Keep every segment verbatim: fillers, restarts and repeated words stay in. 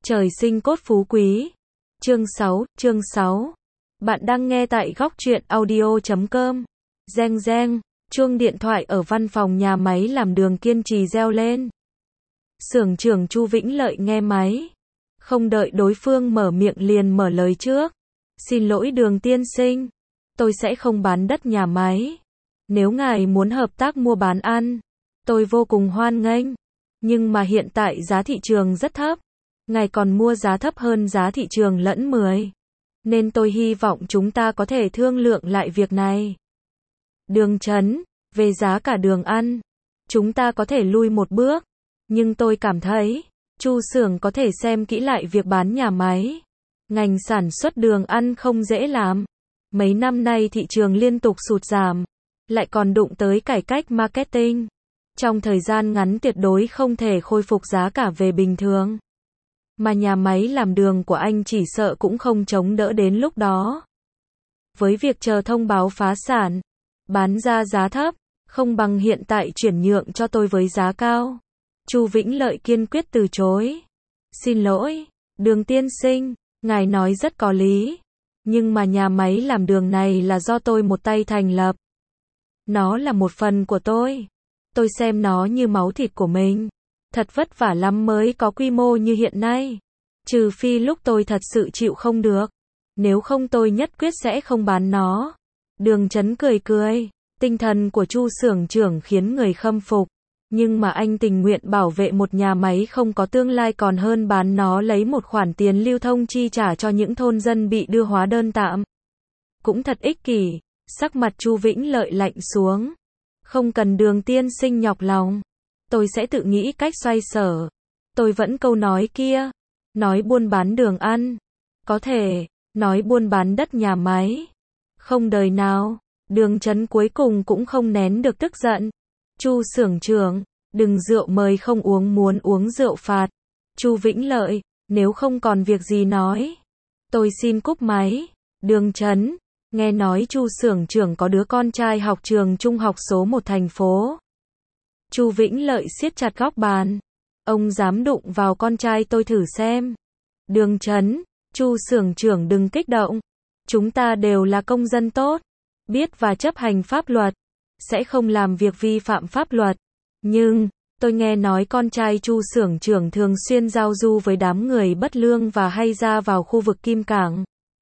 Trời sinh cốt phú quý. Chương sáu, chương sáu. Bạn đang nghe tại góc truyện audio chấm com. Reng reng, chuông điện thoại ở văn phòng nhà máy làm đường kiên trì reo lên. Xưởng trưởng Chu Vĩnh Lợi nghe máy. Không đợi đối phương mở miệng liền mở lời trước. Xin lỗi Đường tiên sinh. Tôi sẽ không bán đất nhà máy. Nếu ngài muốn hợp tác mua bán ăn, tôi vô cùng hoan nghênh. Nhưng mà hiện tại giá thị trường rất thấp. Ngài còn mua giá thấp hơn giá thị trường lẫn mười. Nên tôi hy vọng chúng ta có thể thương lượng lại việc này. Đường Trấn, về giá cả đường ăn, chúng ta có thể lui một bước. Nhưng tôi cảm thấy, Chu xưởng có thể xem kỹ lại việc bán nhà máy. Ngành sản xuất đường ăn không dễ làm. Mấy năm nay thị trường liên tục sụt giảm. Lại còn đụng tới cải cách marketing. Trong thời gian ngắn tuyệt đối không thể khôi phục giá cả về bình thường. Mà nhà máy làm đường của anh chỉ sợ cũng không chống đỡ đến lúc đó. Với việc chờ thông báo phá sản, bán ra giá thấp, không bằng hiện tại chuyển nhượng cho tôi với giá cao. Chu Vĩnh Lợi kiên quyết từ chối. Xin lỗi, Đường tiên sinh, ngài nói rất có lý. Nhưng mà nhà máy làm đường này là do tôi một tay thành lập. Nó là một phần của tôi. Tôi xem nó như máu thịt của mình. Thật vất vả lắm mới có quy mô như hiện nay. Trừ phi lúc tôi thật sự chịu không được. Nếu không tôi nhất quyết sẽ không bán nó. Đường Trấn cười cười. Tinh thần của Chu xưởng trưởng khiến người khâm phục. Nhưng mà anh tình nguyện bảo vệ một nhà máy không có tương lai còn hơn bán nó lấy một khoản tiền lưu thông chi trả cho những thôn dân bị đưa hóa đơn tạm. Cũng thật ích kỷ. Sắc mặt Chu Vĩnh Lợi lạnh xuống. Không cần Đường tiên sinh nhọc lòng. Tôi sẽ tự nghĩ cách xoay sở. Tôi vẫn câu nói kia. Nói buôn bán đường ăn. Có thể. Nói buôn bán đất nhà máy. Không đời nào. Đường Trấn cuối cùng cũng không nén được tức giận. Chu xưởng trưởng, đừng rượu mời không uống muốn uống rượu phạt. Chu Vĩnh Lợi, nếu không còn việc gì nói. Tôi xin cúp máy. Đường Trấn, nghe nói Chu xưởng trưởng có đứa con trai học trường trung học số một thành phố. Chu Vĩnh Lợi siết chặt góc bàn. Ông dám đụng vào con trai tôi thử xem. Đường Trấn, Chu xưởng trưởng đừng kích động. Chúng ta đều là công dân tốt, biết và chấp hành pháp luật, sẽ không làm việc vi phạm pháp luật. Nhưng, tôi nghe nói con trai Chu xưởng trưởng thường xuyên giao du với đám người bất lương và hay ra vào khu vực Kim Cảng.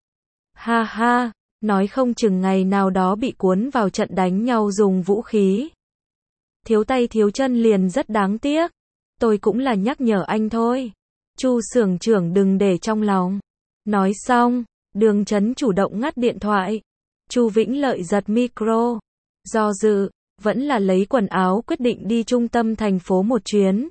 Ha ha, nói không chừng ngày nào đó bị cuốn vào trận đánh nhau dùng vũ khí. Thiếu tay thiếu chân liền rất đáng tiếc. Tôi cũng là nhắc nhở anh thôi. Chu xưởng trưởng đừng để trong lòng. Nói xong, Đường Trấn chủ động ngắt điện thoại. Chu Vĩnh Lợi giật micro. Do dự, vẫn là lấy quần áo quyết định đi trung tâm thành phố một chuyến.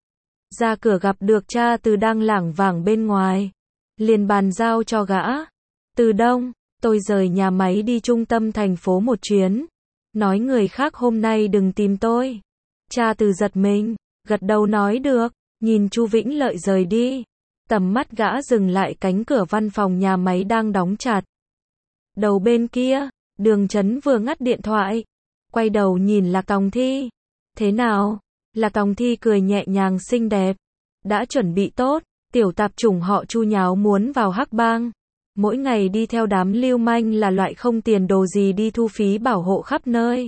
Ra cửa gặp được cha Từ đang lảng vảng bên ngoài. Liền bàn giao cho gã. Từ Đông, tôi rời nhà máy đi trung tâm thành phố một chuyến. Nói người khác hôm nay đừng tìm tôi. Cha Từ giật mình, gật đầu nói được, nhìn Chu Vĩnh Lợi rời đi. Tầm mắt gã dừng lại cánh cửa văn phòng nhà máy đang đóng chặt. Đầu bên kia, Đường Trấn vừa ngắt điện thoại. Quay đầu nhìn Lạc Tòng Thi. Thế nào? Lạc Tòng Thi cười nhẹ nhàng xinh đẹp. Đã chuẩn bị tốt, tiểu tạp chủng họ Chu nháo muốn vào hắc bang. Mỗi ngày đi theo đám lưu manh là loại không tiền đồ gì đi thu phí bảo hộ khắp nơi.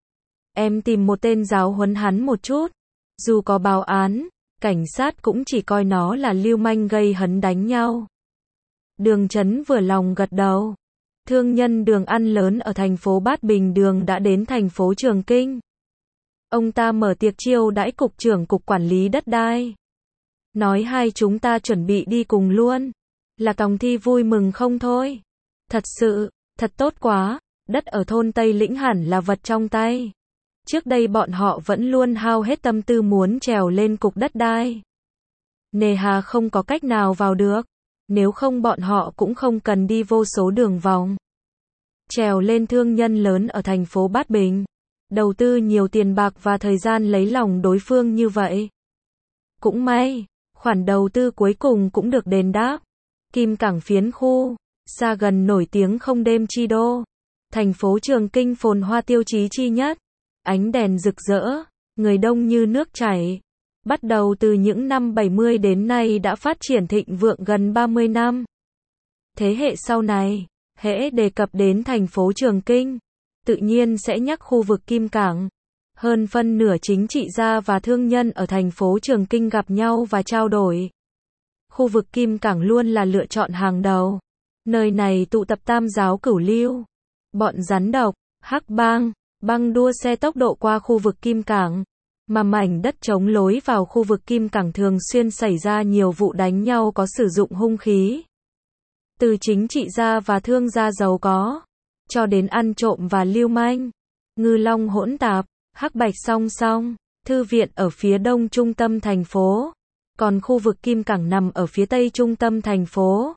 Em tìm một tên giáo huấn hắn một chút. Dù có báo án, cảnh sát cũng chỉ coi nó là lưu manh gây hấn đánh nhau. Đường Trấn vừa lòng gật đầu. Thương nhân đường ăn lớn ở thành phố Bát Bình Đường đã đến thành phố Trường Kinh. Ông ta mở tiệc chiêu đãi cục trưởng cục quản lý đất đai. Nói hai chúng ta chuẩn bị đi cùng luôn. Lạc Tòng Thi vui mừng không thôi. Thật sự, thật tốt quá, đất ở thôn Tây Lĩnh hẳn là vật trong tay. Trước đây bọn họ vẫn luôn hao hết tâm tư muốn trèo lên cục đất đai. Nề hà không có cách nào vào được. Nếu không bọn họ cũng không cần đi vô số đường vòng. Trèo lên thương nhân lớn ở thành phố Bát Bình. Đầu tư nhiều tiền bạc và thời gian lấy lòng đối phương như vậy. Cũng may, khoản đầu tư cuối cùng cũng được đền đáp. Kim Cảng phiến khu, xa gần nổi tiếng không đêm chi đô. Thành phố Trường Kinh phồn hoa tiêu chí chi nhất. Ánh đèn rực rỡ, người đông như nước chảy. bắt đầu từ những năm bảy mươi đến nay đã phát triển thịnh vượng gần ba mươi năm. Thế hệ sau này, hễ đề cập đến thành phố Trường Kinh, tự nhiên sẽ nhắc khu vực Kim Cảng. Hơn phân nửa chính trị gia và thương nhân ở thành phố Trường Kinh gặp nhau và trao đổi. Khu vực Kim Cảng luôn là lựa chọn hàng đầu. Nơi này tụ tập tam giáo cửu lưu, bọn rắn độc, hắc bang, băng đua xe tốc độ qua khu vực Kim Cảng. Mà mảnh đất trống lối vào khu vực Kim Cảng thường xuyên xảy ra nhiều vụ đánh nhau có sử dụng hung khí. Từ chính trị gia và thương gia giàu có, cho đến ăn trộm và lưu manh, ngư long hỗn tạp, hắc bạch song song. Thư viện ở phía đông trung tâm thành phố, còn khu vực Kim Cảng nằm ở phía tây trung tâm thành phố.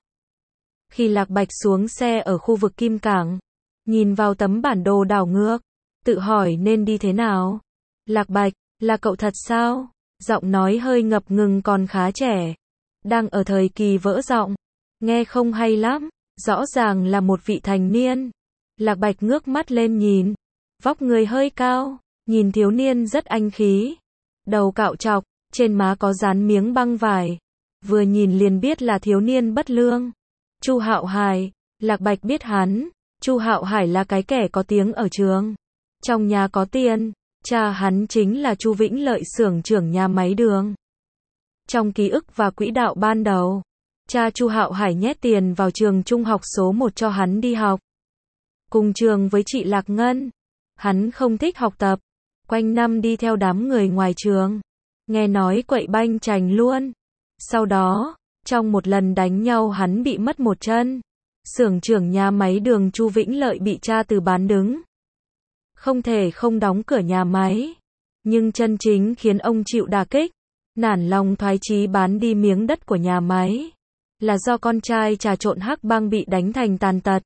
Khi Lạc Bạch xuống xe ở khu vực Kim Cảng, nhìn vào tấm bản đồ đảo ngược, tự hỏi nên đi thế nào. Lạc Bạch, là cậu thật sao? Giọng nói hơi ngập ngừng còn khá trẻ. Đang ở thời kỳ vỡ giọng. Nghe không hay lắm. Rõ ràng là một vị thành niên. Lạc Bạch ngước mắt lên nhìn. Vóc người hơi cao. Nhìn thiếu niên rất anh khí. Đầu cạo trọc. Trên má có dán miếng băng vải. Vừa nhìn liền biết là thiếu niên bất lương. Chu Hạo Hải. Lạc Bạch biết hắn. Chu Hạo Hải là cái kẻ có tiếng ở trường. Trong nhà có tiền. Cha hắn chính là Chu Vĩnh Lợi, xưởng trưởng nhà máy đường. Trong ký ức và quỹ đạo ban đầu, cha Chu Hạo Hải nhét tiền vào trường trung học số một cho hắn đi học. Cùng trường với chị Lạc Ngân. Hắn không thích học tập, quanh năm đi theo đám người ngoài trường. Nghe nói quậy banh chành luôn. Sau đó, trong một lần đánh nhau hắn bị mất một chân. Xưởng trưởng nhà máy đường Chu Vĩnh Lợi bị cha từ bán đứng. Không thể không đóng cửa nhà máy. Nhưng chân chính khiến ông chịu đả kích, nản lòng thoái chí bán đi miếng đất của nhà máy, là do con trai trà trộn hắc bang bị đánh thành tàn tật.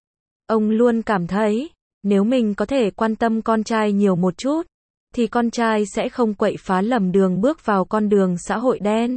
Ông luôn cảm thấy, nếu mình có thể quan tâm con trai nhiều một chút, thì con trai sẽ không quậy phá lầm đường bước vào con đường xã hội đen.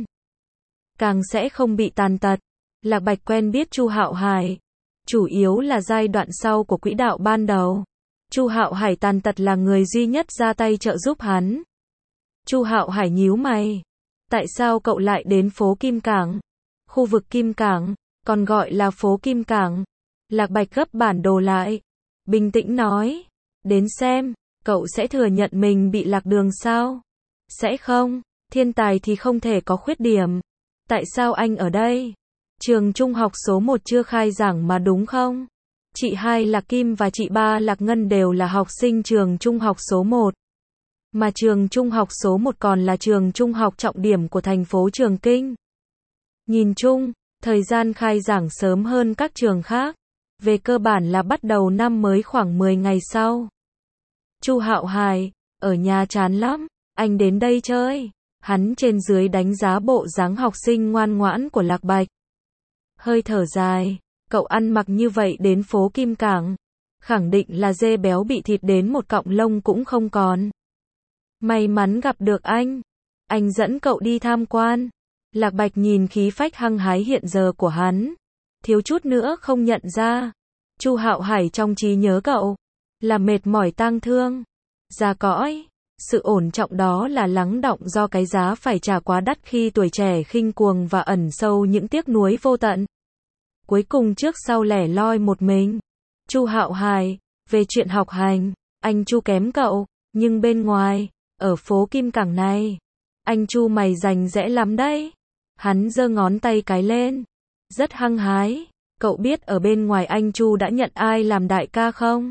Càng sẽ không bị tàn tật. Lạc Bạch quen biết Chu Hạo Hải, chủ yếu là giai đoạn sau của quỹ đạo ban đầu. Chu Hạo Hải tàn tật là người duy nhất ra tay trợ giúp hắn. Chu Hạo Hải nhíu mày. Tại sao cậu lại đến phố Kim Cảng? Khu vực Kim Cảng, còn gọi là phố Kim Cảng. Lạc Bạch gấp bản đồ lại. Bình tĩnh nói. Đến xem, cậu sẽ thừa nhận mình bị lạc đường sao? Sẽ không, thiên tài thì không thể có khuyết điểm. Tại sao anh ở đây? Trường trung học số một chưa khai giảng mà đúng không? Chị hai Lạc Kim và chị ba Lạc Ngân đều là học sinh trường trung học số một. Mà trường trung học số một còn là trường trung học trọng điểm của thành phố Trường Kinh. Nhìn chung, thời gian khai giảng sớm hơn các trường khác. Về cơ bản là bắt đầu năm mới khoảng mười ngày sau. Chu Hạo Hải, ở nhà chán lắm, anh đến đây chơi. Hắn trên dưới đánh giá bộ dáng học sinh ngoan ngoãn của Lạc Bạch. Hơi thở dài. Cậu ăn mặc như vậy đến phố Kim Cảng, khẳng định là dê béo bị thịt đến một cọng lông cũng không còn. May mắn gặp được anh. Anh dẫn cậu đi tham quan. Lạc Bạch nhìn khí phách hăng hái hiện giờ của hắn, thiếu chút nữa không nhận ra. Chu Hạo Hải trong trí nhớ cậu là mệt mỏi tang thương, già cõi. Sự ổn trọng đó là lắng đọng do cái giá phải trả quá đắt khi tuổi trẻ khinh cuồng và ẩn sâu những tiếc nuối vô tận. Cuối cùng trước sau lẻ loi một mình. Chu Hạo Hải, về chuyện học hành, anh Chu kém cậu, nhưng bên ngoài, ở phố Kim Cảng này, anh Chu mày rành rẽ lắm đấy. Hắn giơ ngón tay cái lên, rất hăng hái. Cậu biết ở bên ngoài anh Chu đã nhận ai làm đại ca không?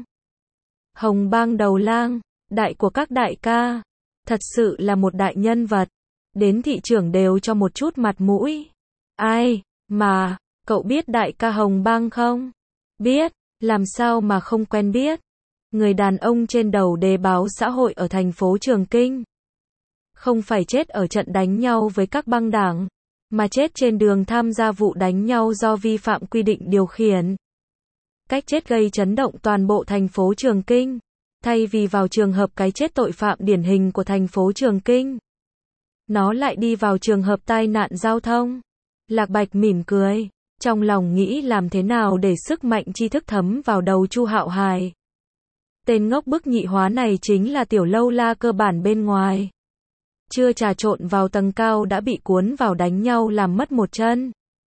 Hồng Bang đầu lang, đại của các đại ca. Thật sự là một đại nhân vật. Đến thị trưởng đều cho một chút mặt mũi. Ai, mà, cậu biết đại ca Hồng Bang không? Biết, làm sao mà không quen biết. Người đàn ông trên đầu đề báo xã hội ở thành phố Trường Kinh. Không phải chết ở trận đánh nhau với các băng đảng, mà chết trên đường tham gia vụ đánh nhau do vi phạm quy định điều khiển. Cách chết gây chấn động toàn bộ thành phố Trường Kinh. Thay vì vào trường hợp cái chết tội phạm điển hình của thành phố Trường Kinh, nó lại đi vào trường hợp tai nạn giao thông. Lạc Bạch mỉm cười, trong lòng nghĩ làm thế nào để sức mạnh tri thức thấm vào đầu Chu Hạo Hải. Tên ngốc bức nhị hóa này chính là tiểu lâu la cơ bản bên ngoài. chưa trà trộn vào tầng cao đã bị cuốn vào đánh nhau làm mất một chân.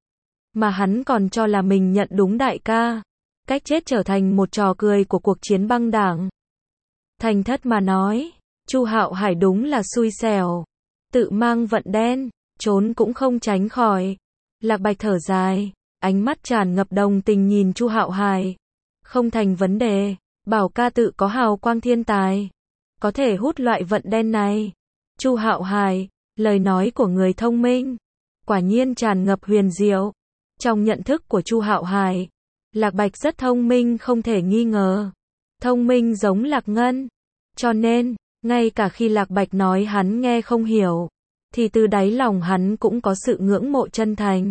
Mà hắn còn cho là mình nhận đúng đại ca. Cách chết trở thành một trò cười của cuộc chiến băng đảng. Thành thất mà nói, Chu Hạo Hải đúng là xui xẻo. Tự mang vận đen, trốn cũng không tránh khỏi. Lạc Bạch thở dài, ánh mắt tràn ngập đồng tình nhìn Chu Hạo Hải. Không thành vấn đề, bảo ca tự có hào quang thiên tài. Có thể hút loại vận đen này. Chu Hạo Hải, lời nói của người thông minh. Quả nhiên tràn ngập huyền diệu. Trong nhận thức của Chu Hạo Hải, Lạc Bạch rất thông minh không thể nghi ngờ. Thông minh giống Lạc Ngân. Cho nên, ngay cả khi Lạc Bạch nói hắn nghe không hiểu, thì từ đáy lòng hắn cũng có sự ngưỡng mộ chân thành.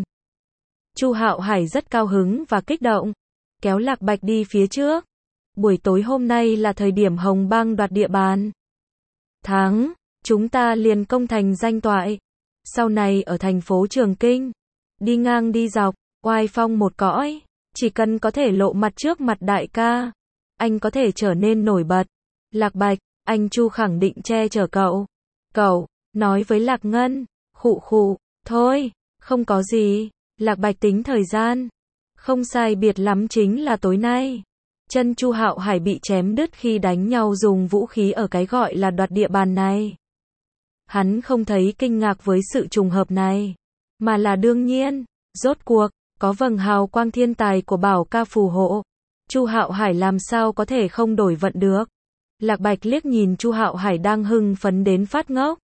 Chu Hạo Hải rất cao hứng và kích động, kéo Lạc Bạch đi phía trước. Buổi tối hôm nay là thời điểm Hồng Bang đoạt địa bàn. Thắng, chúng ta liền công thành danh toại. Sau này ở thành phố Trường Kinh, đi ngang đi dọc, oai phong một cõi. Chỉ cần có thể lộ mặt trước mặt đại ca, anh có thể trở nên nổi bật. Lạc Bạch, anh Chu khẳng định che chở cậu. Cậu, nói với Lạc Ngân, khụ khụ, thôi, không có gì. Lạc Bạch tính thời gian. Không sai biệt lắm chính là tối nay. Chân Chu Hạo Hải bị chém đứt khi đánh nhau dùng vũ khí ở cái gọi là đoạt địa bàn này. Hắn không thấy kinh ngạc với sự trùng hợp này, mà là đương nhiên. Rốt cuộc, có vầng hào quang thiên tài của bảo ca phù hộ. Chu Hạo Hải làm sao có thể không đổi vận được. Lạc Bạch liếc nhìn Chu Hạo Hải đang hưng phấn đến phát ngốc.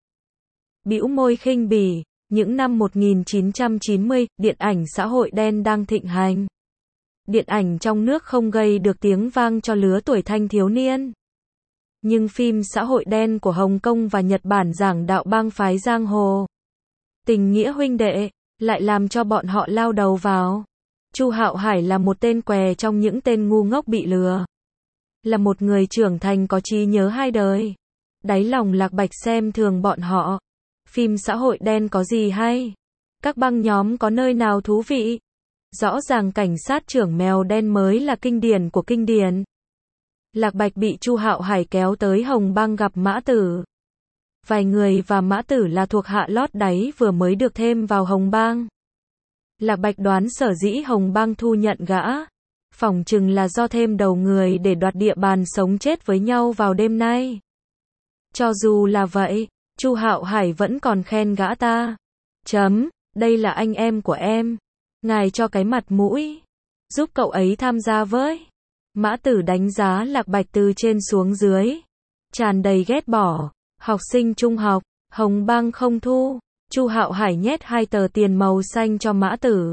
Bĩu môi khinh bỉ, những năm một nghìn chín trăm chín mươi, điện ảnh xã hội đen đang thịnh hành. Điện ảnh trong nước không gây được tiếng vang cho lứa tuổi thanh thiếu niên. Nhưng phim xã hội đen của Hồng Kông và Nhật Bản giảng đạo bang phái giang hồ, tình nghĩa huynh đệ, lại làm cho bọn họ lao đầu vào. Chu Hạo Hải là một tên què trong những tên ngu ngốc bị lừa. Là một người trưởng thành có trí nhớ hai đời. Đáy lòng Lạc Bạch xem thường bọn họ. Phim xã hội đen có gì hay? Các băng nhóm có nơi nào thú vị? Rõ ràng cảnh sát trưởng mèo đen mới là kinh điển của kinh điển. Lạc Bạch bị Chu Hạo Hải kéo tới Hồng Bang gặp Mã Tử. Vài người và Mã Tử là thuộc hạ lót đáy vừa mới được thêm vào Hồng Bang. Lạc Bạch đoán sở dĩ Hồng Bang thu nhận gã, phỏng chừng là do thêm đầu người để đoạt địa bàn sống chết với nhau vào đêm nay. Cho dù là vậy, Chu Hạo Hải vẫn còn khen gã ta. Chấm, đây là anh em của em. Ngài cho cái mặt mũi, giúp cậu ấy tham gia với. Mã Tử đánh giá Lạc Bạch từ trên xuống dưới, tràn đầy ghét bỏ. Học sinh trung học, Hồng Bang không thu. Chu Hạo Hải nhét hai tờ tiền màu xanh cho Mã Tử.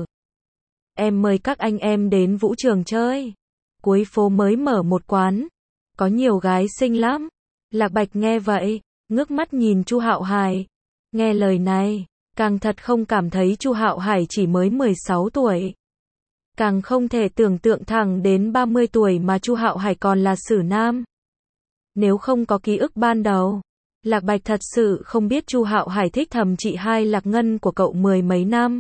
Em mời các anh em đến vũ trường chơi. Cuối phố mới mở một quán, có nhiều gái xinh lắm. Lạc Bạch nghe vậy, ngước mắt nhìn Chu Hạo Hải. Nghe lời này, càng thật không cảm thấy Chu Hạo Hải chỉ mới mười sáu tuổi. Càng không thể tưởng tượng thẳng đến ba mươi tuổi mà Chu Hạo Hải còn là xử nam. Nếu không có ký ức ban đầu, Lạc Bạch thật sự không biết Chu Hạo Hải thích thầm chị hai Lạc Ngân của cậu mười mấy năm.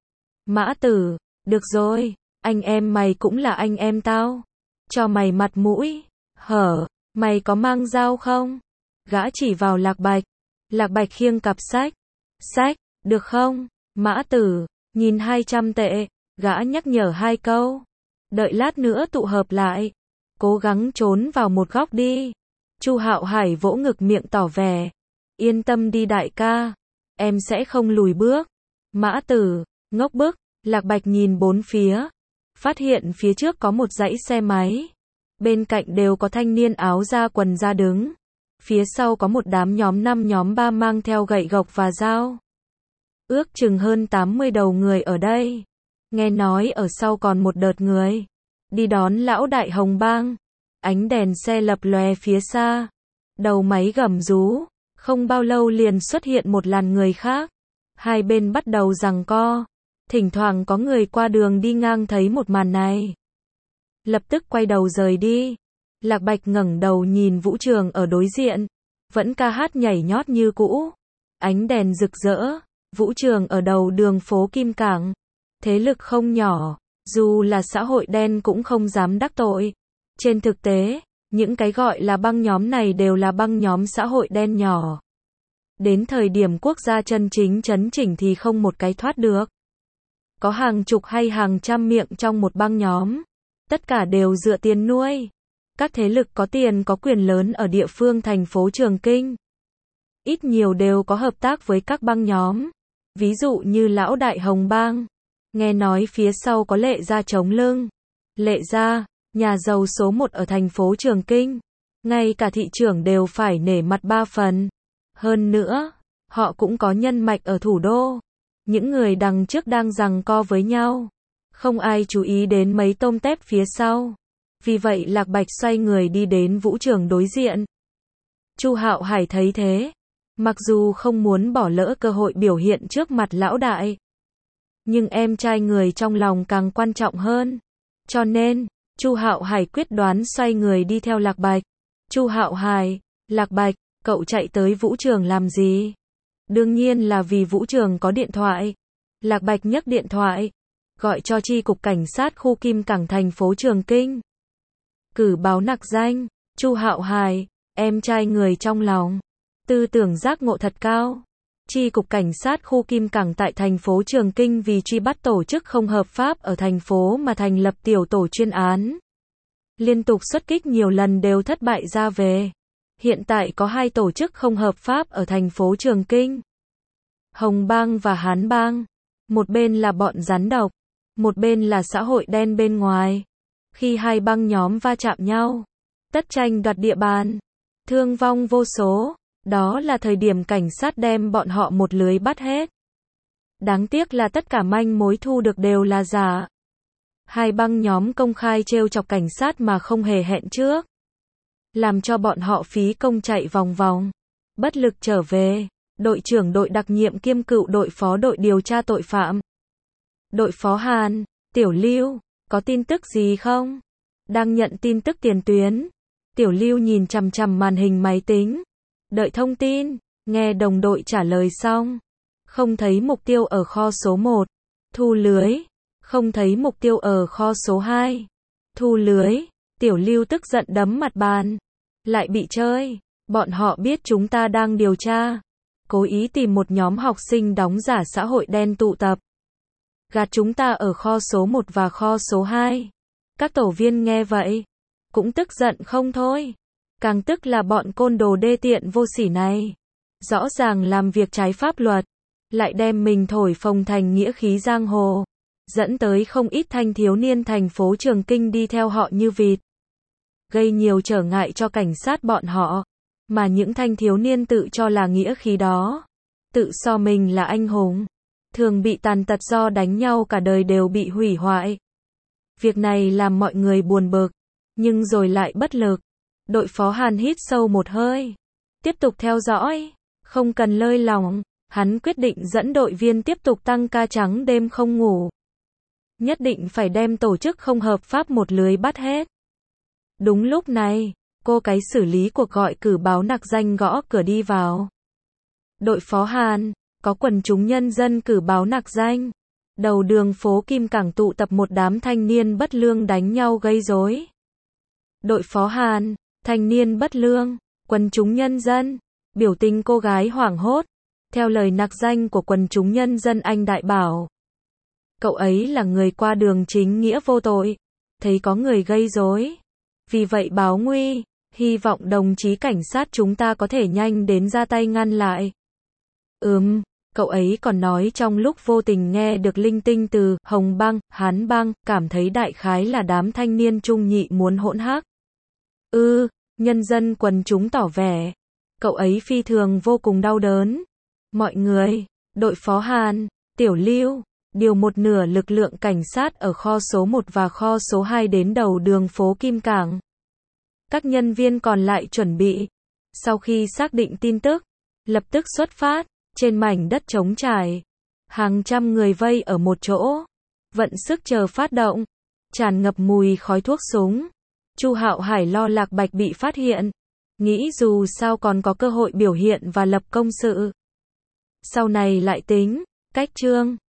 Mã Tử, được rồi, anh em mày cũng là anh em tao. Cho mày mặt mũi, hở, mày có mang dao không? Gã chỉ vào Lạc Bạch. Lạc Bạch khiêng cặp sách. Sách, được không? Mã Tử, nhìn hai trăm tệ, gã nhắc nhở hai câu. Đợi lát nữa tụ hợp lại. Cố gắng trốn vào một góc đi. Chu Hạo Hải vỗ ngực miệng tỏ vẻ. Yên tâm đi đại ca, em sẽ không lùi bước. Mã Tử, ngốc bức. Lạc Bạch nhìn bốn phía, phát hiện phía trước có một dãy xe máy. Bên cạnh đều có thanh niên áo da quần da đứng. Phía sau có một đám nhóm năm nhóm ba mang theo gậy gộc và dao. Ước chừng hơn tám mươi đầu người ở đây. Nghe nói ở sau còn một đợt người đi đón lão đại Hồng Bang. Ánh đèn xe lập lòe phía xa. Đầu máy gầm rú. Không bao lâu liền xuất hiện một làn người khác. Hai bên bắt đầu giằng co. Thỉnh thoảng có người qua đường đi ngang thấy một màn này, lập tức quay đầu rời đi. Lạc Bạch ngẩng đầu nhìn vũ trường ở đối diện, vẫn ca hát nhảy nhót như cũ. Ánh đèn rực rỡ, vũ trường ở đầu đường phố Kim Cảng. Thế lực không nhỏ, dù là xã hội đen cũng không dám đắc tội. Trên thực tế, những cái gọi là băng nhóm này đều là băng nhóm xã hội đen nhỏ. Đến thời điểm quốc gia chân chính chấn chỉnh thì không một cái thoát được. Có hàng chục hay hàng trăm miệng trong một băng nhóm. Tất cả đều dựa tiền nuôi. Các thế lực có tiền có quyền lớn ở địa phương thành phố Trường Kinh. Ít nhiều đều có hợp tác với các băng nhóm. Ví dụ như lão đại Hồng Bang. Nghe nói phía sau có Lệ Gia chống lưng. Lệ Gia, nhà giàu số một ở thành phố Trường Kinh. Ngay cả thị trưởng đều phải nể mặt ba phần. Hơn nữa, họ cũng có nhân mạch ở thủ đô. Những người đằng trước đang giằng co với nhau. Không ai chú ý đến mấy tôm tép phía sau. Vì vậy Lạc Bạch xoay người đi đến vũ trường đối diện. Chu Hạo Hải thấy thế. Mặc dù không muốn bỏ lỡ cơ hội biểu hiện trước mặt lão đại. Nhưng em trai người trong lòng càng quan trọng hơn. Cho nên, Chu Hạo Hải quyết đoán xoay người đi theo Lạc Bạch. Chu Hạo Hải, Lạc Bạch, cậu chạy tới vũ trường làm gì? Đương nhiên là vì vũ trường có điện thoại. Lạc Bạch nhấc điện thoại, gọi cho chi cục cảnh sát khu Kim Cảng thành phố Trường Kinh. Cử báo nặc danh, Chu Hạo Hải, em trai người trong lòng. Tư tưởng giác ngộ thật cao. Chi cục cảnh sát khu Kim Cảng tại thành phố Trường Kinh vì truy bắt tổ chức không hợp pháp ở thành phố mà thành lập tiểu tổ chuyên án. Liên tục xuất kích nhiều lần đều thất bại ra về. Hiện tại có hai tổ chức không hợp pháp ở thành phố Trường Kinh. Hồng Bang và Hán Bang. Một bên là bọn rắn độc, một bên là xã hội đen bên ngoài. Khi hai băng nhóm va chạm nhau, tất tranh đoạt địa bàn, thương vong vô số. Đó là thời điểm cảnh sát đem bọn họ một lưới bắt hết. Đáng tiếc là tất cả manh mối thu được đều là giả. Hai băng nhóm công khai trêu chọc cảnh sát mà không hề hẹn trước. Làm cho bọn họ phí công chạy vòng vòng. Bất lực trở về. Đội trưởng đội đặc nhiệm kiêm cựu đội phó đội điều tra tội phạm. Đội phó Hàn, Tiểu Lưu, có tin tức gì không? Đang nhận tin tức tiền tuyến. Tiểu Lưu nhìn chằm chằm màn hình máy tính. Đợi thông tin, nghe đồng đội trả lời xong. Không thấy mục tiêu ở kho số một. Thu lưới. Không thấy mục tiêu ở kho số hai. Thu lưới. Tiểu Lưu tức giận đấm mặt bàn. Lại bị chơi. Bọn họ biết chúng ta đang điều tra. Cố ý tìm một nhóm học sinh đóng giả xã hội đen tụ tập. Gạt chúng ta ở kho số một và kho số hai. Các tổ viên nghe vậy. Cũng tức giận không thôi. Càng tức là bọn côn đồ đê tiện vô sỉ này. Rõ ràng làm việc trái pháp luật. Lại đem mình thổi phồng thành nghĩa khí giang hồ. Dẫn tới không ít thanh thiếu niên thành phố Trường Kinh đi theo họ như vịt. Gây nhiều trở ngại cho cảnh sát bọn họ. Mà những thanh thiếu niên tự cho là nghĩa khí đó. Tự so mình là anh hùng. Thường bị tàn tật do đánh nhau cả đời đều bị hủy hoại. Việc này làm mọi người buồn bực. Nhưng rồi lại bất lực. Đội phó Hàn hít sâu một hơi. Tiếp tục theo dõi. Không cần lơi lỏng. Hắn quyết định dẫn đội viên tiếp tục tăng ca trắng đêm không ngủ. Nhất định phải đem tổ chức không hợp pháp một lưới bắt hết. Đúng lúc này, cô cái xử lý cuộc gọi cử báo nặc danh gõ cửa đi vào. Đội phó Hàn, có quần chúng nhân dân cử báo nặc danh. Đầu đường phố Kim Cảng tụ tập một đám thanh niên bất lương đánh nhau gây rối. Đội phó Hàn, thanh niên bất lương, quần chúng nhân dân, biểu tình cô gái hoảng hốt. Theo lời nặc danh của quần chúng nhân dân anh đại bảo. Cậu ấy là người qua đường chính nghĩa vô tội. Thấy có người gây rối. Vì vậy báo nguy. Hy vọng đồng chí cảnh sát chúng ta có thể nhanh đến ra tay ngăn lại. Ừm, cậu ấy còn nói trong lúc vô tình nghe được linh tinh từ Hồng Bang, Hán Bang, cảm thấy đại khái là đám thanh niên trung nhị muốn hỗn hắc. Ư, ừ, nhân dân quần chúng tỏ vẻ. Cậu ấy phi thường vô cùng đau đớn. Mọi người, đội phó Hàn, Tiểu Lưu, điều một nửa lực lượng cảnh sát ở kho số một và kho số hai đến đầu đường phố Kim Cảng. Các nhân viên còn lại chuẩn bị. Sau khi xác định tin tức, lập tức xuất phát, trên mảnh đất trống trải. Hàng trăm người vây ở một chỗ, vận sức chờ phát động, tràn ngập mùi khói thuốc súng. Chu Hạo Hải lo Lạc Bạch bị phát hiện, nghĩ dù sao còn có cơ hội biểu hiện và lập công sự. Sau này lại tính, cách chương.